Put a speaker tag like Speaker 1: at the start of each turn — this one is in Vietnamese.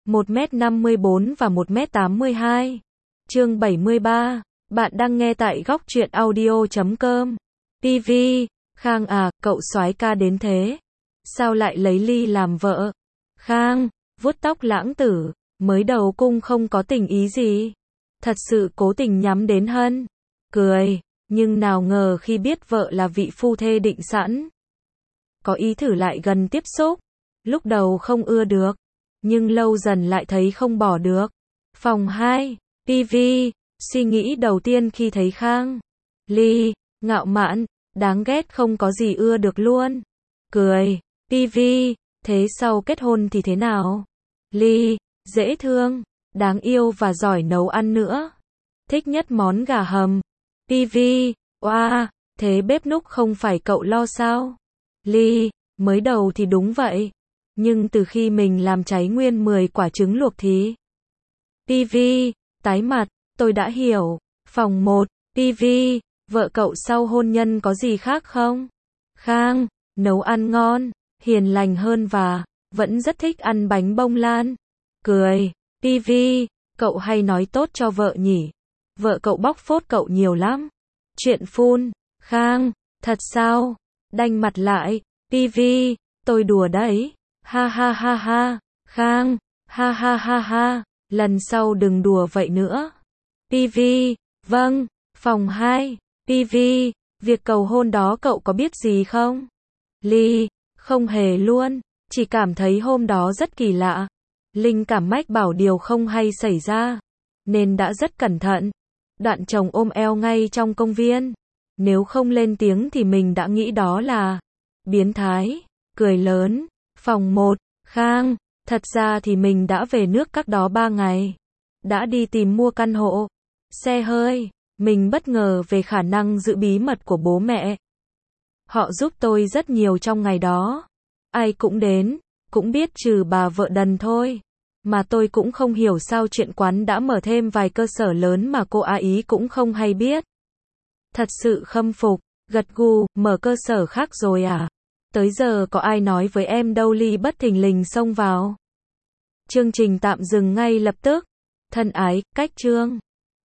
Speaker 1: 1m54 và 1m82. Chương 73. Bạn đang nghe tại góc truyện audio.com. TV. Khang à, cậu soái ca đến thế. Sao lại lấy Ly làm vợ? Khang, vuốt tóc lãng tử, mới đầu cung không có tình ý gì. Thật sự cố tình nhắm đến Hân. Cười, nhưng nào ngờ khi biết vợ là vị phu thê định sẵn. Có ý thử lại gần tiếp xúc. Lúc đầu không ưa được, nhưng lâu dần lại thấy không bỏ được. Phòng 2, TV, suy nghĩ đầu tiên khi thấy Khang. Ly, ngạo mạn, đáng ghét không có gì ưa được luôn. Cười, TV, thế sau kết hôn thì thế nào? Ly, dễ thương, đáng yêu và giỏi nấu ăn nữa. Thích nhất món gà hầm. TV, oa, thế bếp núc không phải cậu lo sao? Ly, mới đầu thì đúng vậy. Nhưng từ khi mình làm cháy nguyên 10 quả trứng luộc thì... TV, tái mặt, tôi đã hiểu. Phòng 1, TV, vợ cậu sau hôn nhân có gì khác không? Khang, nấu ăn ngon, hiền lành hơn và vẫn rất thích ăn bánh bông lan. Cười, TV, cậu hay nói tốt cho vợ nhỉ? Vợ cậu bóc phốt cậu nhiều lắm. Chuyện phun, Khang, thật sao? Đanh mặt lại, TV, tôi đùa đấy. Ha ha ha ha, Khang, ha ha ha ha, lần sau đừng đùa vậy nữa. TV, vâng. Phòng 2, TV, việc cầu hôn đó cậu có biết gì không? Ly, không hề luôn, chỉ cảm thấy hôm đó rất kỳ lạ. Linh cảm mách bảo điều không hay xảy ra, nên đã rất cẩn thận. Đoạn chồng ôm eo ngay trong công viên. Nếu không lên tiếng thì mình đã nghĩ đó là biến thái. Cười lớn. Phòng 1, Khang, thật ra thì mình đã về nước cách đó 3 ngày. Đã đi tìm mua căn hộ, xe hơi. Mình bất ngờ về khả năng giữ bí mật của bố mẹ. Họ giúp tôi rất nhiều trong ngày đó. Ai cũng đến, cũng biết trừ bà vợ đần thôi. Mà tôi cũng không hiểu sao chuyện quán đã mở thêm vài cơ sở lớn mà cô A Ý cũng không hay biết. Thật sự khâm phục, gật gù, mở cơ sở khác rồi à? Tới giờ có ai nói với em đâu. Ly bất thình lình xông vào. Chương trình tạm dừng ngay lập tức. Thân ái, cách chương.